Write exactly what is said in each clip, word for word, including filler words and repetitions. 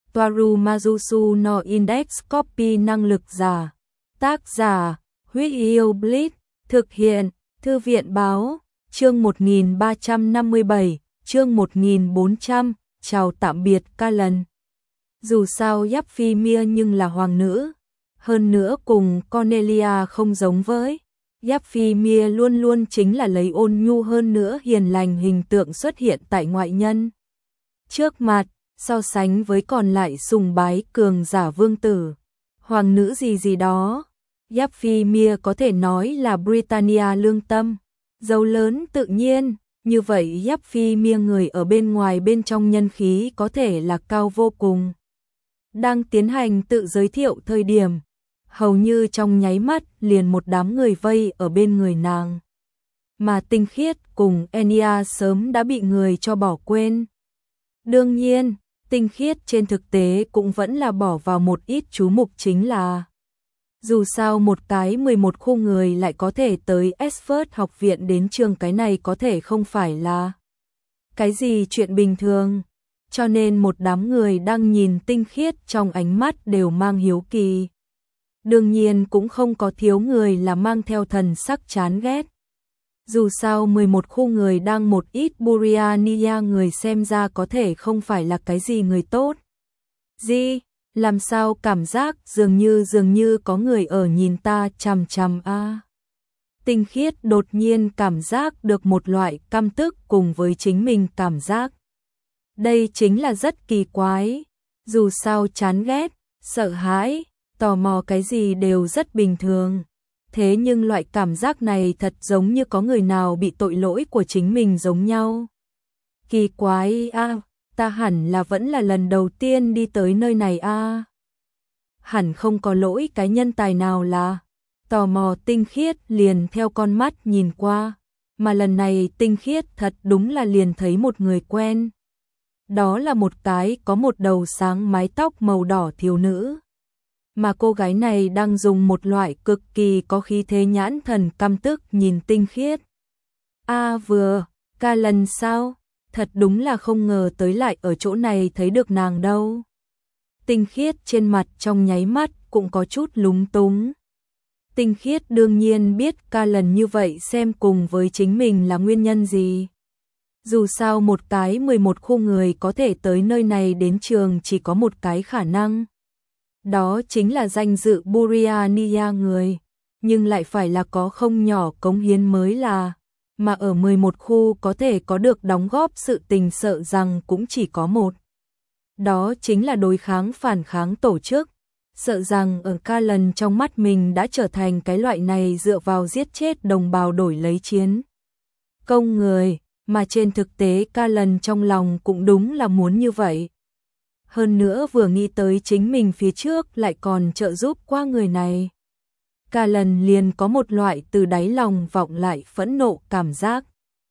Toaru Majusu no Index Copy năng lực giả. Tác giả, Huyết Yêu Blitz, thực hiện, Thư viện báo, chương một nghìn ba trăm năm mươi bảy, chương một nghìn bốn trăm, chào tạm biệt Callan. Dù sao Yapphimia nhưng là hoàng nữ, hơn nữa cùng Cornelia không giống với. Yapphimia luôn luôn chính là lấy ôn nhu hơn nữa hiền lành hình tượng xuất hiện tại ngoại nhân trước mặt, so sánh với còn lại sùng bái cường giả vương tử, hoàng nữ gì gì đó. Yapphimia có thể nói là Britannia lương tâm, giàu lớn tự nhiên, như vậy Yapphimia người ở bên ngoài bên trong nhân khí có thể là cao vô cùng. Đang tiến hành tự giới thiệu thời điểm, hầu như trong nháy mắt liền một đám người vây ở bên người nàng. Mà Tinh Khiết cùng Enya sớm đã bị người cho bỏ quên. Đương nhiên, Tinh Khiết trên thực tế cũng vẫn là bỏ vào một ít chú mục, chính là dù sao một cái mười một khu người lại có thể tới Oxford học viện đến trường, cái này có thể không phải là cái gì chuyện bình thường. Cho nên một đám người đang nhìn Tinh Khiết trong ánh mắt đều mang hiếu kỳ. Đương nhiên cũng không có thiếu người là mang theo thần sắc chán ghét. Dù sao mười một khu người đang một ít Buriania người xem ra có thể không phải là cái gì người tốt. Gì? Làm sao cảm giác dường như dường như có người ở nhìn ta chằm chằm a. À. Tinh Khiết đột nhiên cảm giác được một loại căm tức cùng với chính mình cảm giác. Đây chính là rất kỳ quái. Dù sao chán ghét, sợ hãi, tò mò cái gì đều rất bình thường. Thế nhưng loại cảm giác này thật giống như có người nào bị tội lỗi của chính mình giống nhau. Kỳ quái a, à, ta hẳn là vẫn là lần đầu tiên đi tới nơi này a. À. Hẳn không có lỗi cái nhân tài nào là. Tò mò Tinh Khiết liền theo con mắt nhìn qua, mà lần này Tinh Khiết thật đúng là liền thấy một người quen. Đó là một cái có một đầu sáng mái tóc màu đỏ thiếu nữ. Mà cô gái này đang dùng một loại cực kỳ có khí thế nhãn thần căm tức nhìn Tinh Khiết. A à, vừa, Callan sao? Thật đúng là không ngờ tới lại ở chỗ này thấy được nàng đâu. Tinh Khiết trên mặt trong nháy mắt cũng có chút lúng túng. Tinh Khiết đương nhiên biết Callan như vậy xem cùng với chính mình là nguyên nhân gì. Dù sao một cái mười một khu người có thể tới nơi này đến trường chỉ có một cái khả năng. Đó chính là danh dự Buriania người, nhưng lại phải là có không nhỏ cống hiến mới là, mà ở mười một khu có thể có được đóng góp sự tình sợ rằng cũng chỉ có một. Đó chính là đối kháng phản kháng tổ chức, sợ rằng ở Callan trong mắt mình đã trở thành cái loại này dựa vào giết chết đồng bào đổi lấy chiến công người, mà trên thực tế Callan trong lòng cũng đúng là muốn như vậy. Hơn nữa vừa nghĩ tới chính mình phía trước lại còn trợ giúp qua người này, Callan liền có một loại từ đáy lòng vọng lại phẫn nộ cảm giác.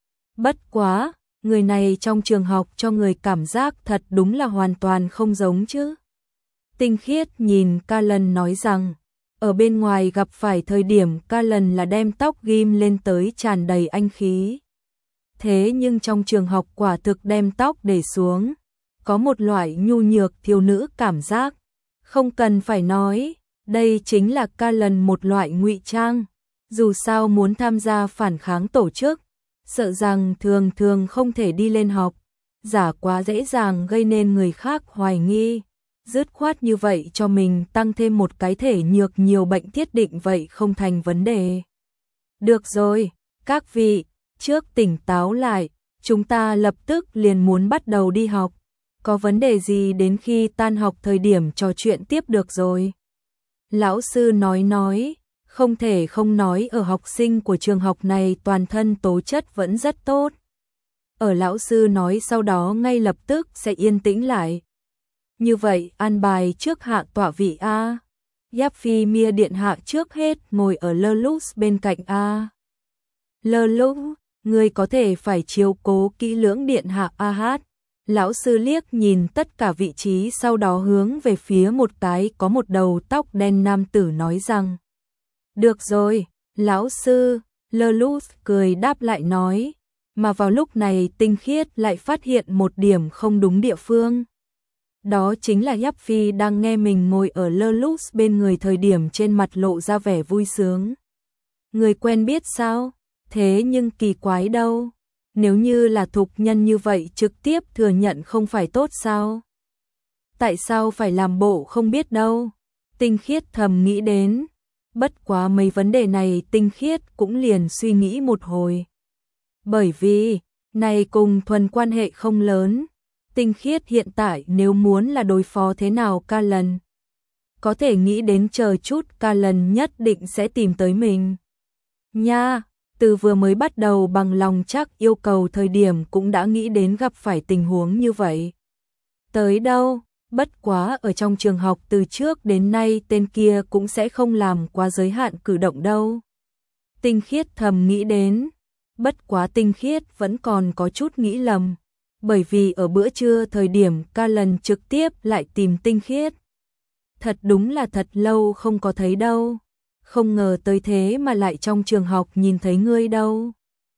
Bất quá, người này trong trường học cho người cảm giác thật đúng là hoàn toàn không giống chứ. Tinh Khiết nhìn Callan nói rằng, ở bên ngoài gặp phải thời điểm Callan là đem tóc ghim lên tới tràn đầy anh khí. Thế nhưng trong trường học quả thực đem tóc để xuống, có một loại nhu nhược thiếu nữ cảm giác. Không cần phải nói, đây chính là Callan một loại ngụy trang. Dù sao muốn tham gia phản kháng tổ chức, sợ rằng thường thường không thể đi lên học, giả quá dễ dàng gây nên người khác hoài nghi. Dứt khoát như vậy cho mình tăng thêm một cái thể nhược nhiều bệnh thiết định vậy không thành vấn đề. Được rồi, các vị, trước tỉnh táo lại, chúng ta lập tức liền muốn bắt đầu đi học. Có vấn đề gì đến khi tan học thời điểm trò chuyện tiếp được rồi. Lão sư nói nói, không thể không nói ở học sinh của trường học này toàn thân tố chất vẫn rất tốt. Ở lão sư nói sau đó ngay lập tức sẽ yên tĩnh lại. Như vậy an bài trước hạ tọa vị A. Yapphimia điện hạ trước hết ngồi ở Lerlux bên cạnh A. Lerlux, người có thể phải chiếu cố kỹ lưỡng điện hạ A hát. Lão sư liếc nhìn tất cả vị trí sau đó hướng về phía một cái có một đầu tóc đen nam tử nói rằng. Được rồi, lão sư, Lerlux cười đáp lại nói. Mà vào lúc này Tinh Khiết lại phát hiện một điểm không đúng địa phương. Đó chính là Yáp Phi đang nghe mình ngồi ở lơ lux bên người thời điểm trên mặt lộ ra vẻ vui sướng. Người quen biết sao? Thế nhưng kỳ quái đâu. Nếu như là thục nhân như vậy trực tiếp thừa nhận không phải tốt sao? Tại sao phải làm bộ không biết đâu? Tinh Khiết thầm nghĩ đến. Bất quá mấy vấn đề này Tinh Khiết cũng liền suy nghĩ một hồi. Bởi vì, này cùng thuần quan hệ không lớn. Tinh Khiết hiện tại nếu muốn là đối phó thế nào ca lần. Có thể nghĩ đến chờ chút ca lần nhất định sẽ tìm tới mình. Nha, từ vừa mới bắt đầu bằng lòng chắc yêu cầu thời điểm cũng đã nghĩ đến gặp phải tình huống như vậy. Tới đâu, bất quá ở trong trường học từ trước đến nay tên kia cũng sẽ không làm quá giới hạn cử động đâu. Tinh Khiết thầm nghĩ đến, bất quá Tinh Khiết vẫn còn có chút nghĩ lầm. Bởi vì ở bữa trưa thời điểm ca lần trực tiếp lại tìm Tinh Khiết. Thật đúng là thật lâu không có thấy đâu. Không ngờ tới thế mà lại trong trường học nhìn thấy ngươi đâu.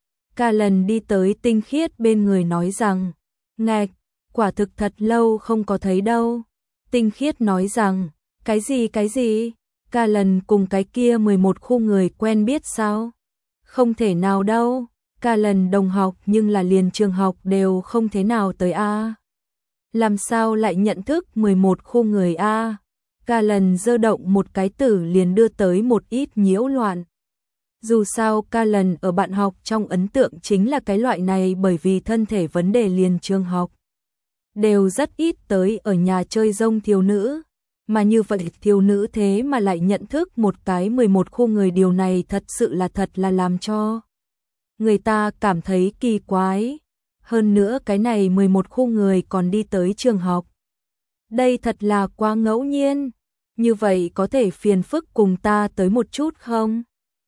Ca lần đi tới Tinh Khiết bên người nói rằng, ngạch, quả thực thật lâu không có thấy đâu. Tinh Khiết nói rằng, cái gì cái gì? Ca lần cùng cái kia mười một khu người quen biết sao? Không thể nào đâu. Ca lần đồng học nhưng là liền trường học đều không thế nào tới a. Làm sao lại nhận thức mười một khu người a? Ca lần dơ động một cái tử liền đưa tới một ít nhiễu loạn. Dù sao ca lần ở bạn học trong ấn tượng chính là cái loại này bởi vì thân thể vấn đề liền trường học. Đều rất ít tới ở nhà chơi rông thiếu nữ. Mà như vậy thiếu nữ thế mà lại nhận thức một cái mười một khu người, điều này thật sự là thật là làm cho người ta cảm thấy kỳ quái. Hơn nữa cái này mười một khu người còn đi tới trường học. Đây thật là quá ngẫu nhiên. Như vậy có thể phiền phức cùng ta tới một chút không?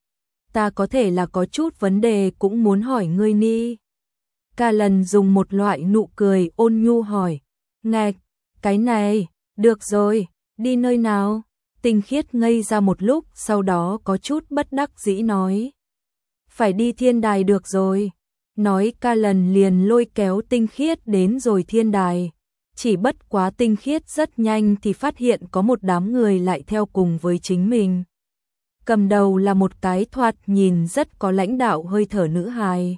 Ta có thể là có chút vấn đề cũng muốn hỏi ngươi ni. Ca lần dùng một loại nụ cười ôn nhu hỏi. Ngạch, cái này, được rồi, đi nơi nào? Tinh Khiết ngây ra một lúc, sau đó có chút bất đắc dĩ nói. Phải đi thiên đài được rồi. Nói ca lần liền lôi kéo Tinh Khiết đến rồi thiên đài. Chỉ bất quá Tinh Khiết rất nhanh thì phát hiện có một đám người lại theo cùng với chính mình. Cầm đầu là một cái thoạt nhìn rất có lãnh đạo hơi thở nữ hài.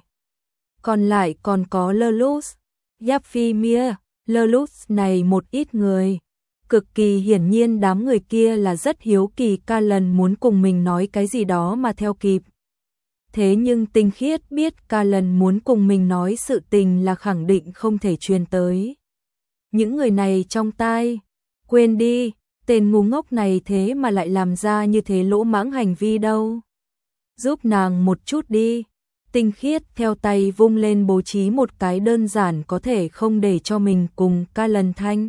Còn lại còn có Lelus, Yáp Phi Mia, Lelus này một ít người. Cực kỳ hiển nhiên đám người kia là rất hiếu kỳ ca lần muốn cùng mình nói cái gì đó mà theo kịp. Thế nhưng Tinh Khiết biết ca lần muốn cùng mình nói sự tình là khẳng định không thể truyền tới những người này trong tai. Quên đi, tên ngu ngốc này thế mà lại làm ra như thế lỗ mãng hành vi đâu. Giúp nàng một chút đi. Tinh Khiết theo tay vung lên bố trí một cái đơn giản có thể không để cho mình cùng ca lần thanh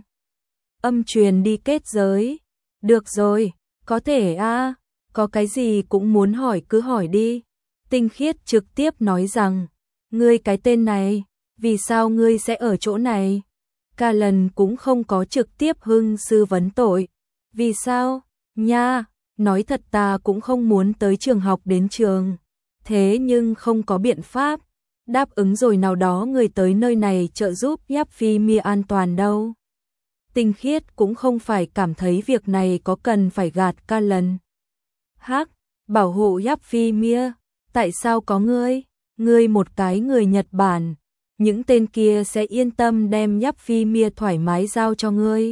âm truyền đi kết giới. Được rồi, có thể a, có cái gì cũng muốn hỏi cứ hỏi đi. Tinh Khiết trực tiếp nói rằng, ngươi cái tên này, vì sao ngươi sẽ ở chỗ này? Ca lần cũng không có trực tiếp hưng sư vấn tội. Vì sao? Nha, nói thật ta cũng không muốn tới trường học đến trường. Thế nhưng không có biện pháp. Đáp ứng rồi nào đó người tới nơi này trợ giúp Yáp Phi Mia an toàn đâu. Tinh Khiết cũng không phải cảm thấy việc này có cần phải gạt ca lần. Hắc, bảo hộ Yáp Phi Mia. Tại sao có ngươi? Ngươi một cái người Nhật Bản. Những tên kia sẽ yên tâm đem Yáp Phi Mia thoải mái giao cho ngươi.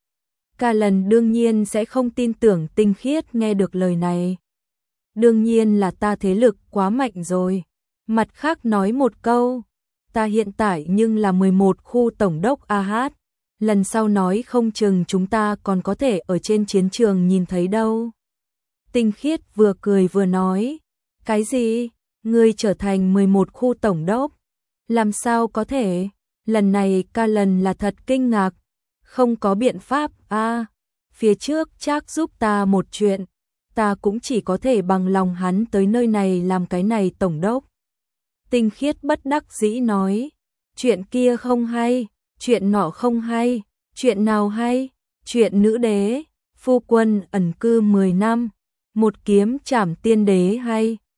Ca lần đương nhiên sẽ không tin tưởng Tinh Khiết nghe được lời này. Đương nhiên là ta thế lực quá mạnh rồi. Mặt khác nói một câu, ta hiện tại nhưng là mười một khu tổng đốc a hát. Lần sau nói không chừng chúng ta còn có thể ở trên chiến trường nhìn thấy đâu. Tinh Khiết vừa cười vừa nói, cái gì? Ngươi trở thành mười một khu tổng đốc? Làm sao có thể? Lần này ca lần là thật kinh ngạc. Không có biện pháp a. Phía trước chắc giúp ta một chuyện. Ta cũng chỉ có thể bằng lòng hắn tới nơi này làm cái này tổng đốc. Tinh Khiết bất đắc dĩ nói. Chuyện kia không hay. Chuyện nọ không hay. Chuyện nào hay? Chuyện nữ đế. Phu quân ẩn cư mười năm. Một kiếm trảm tiên đế hay.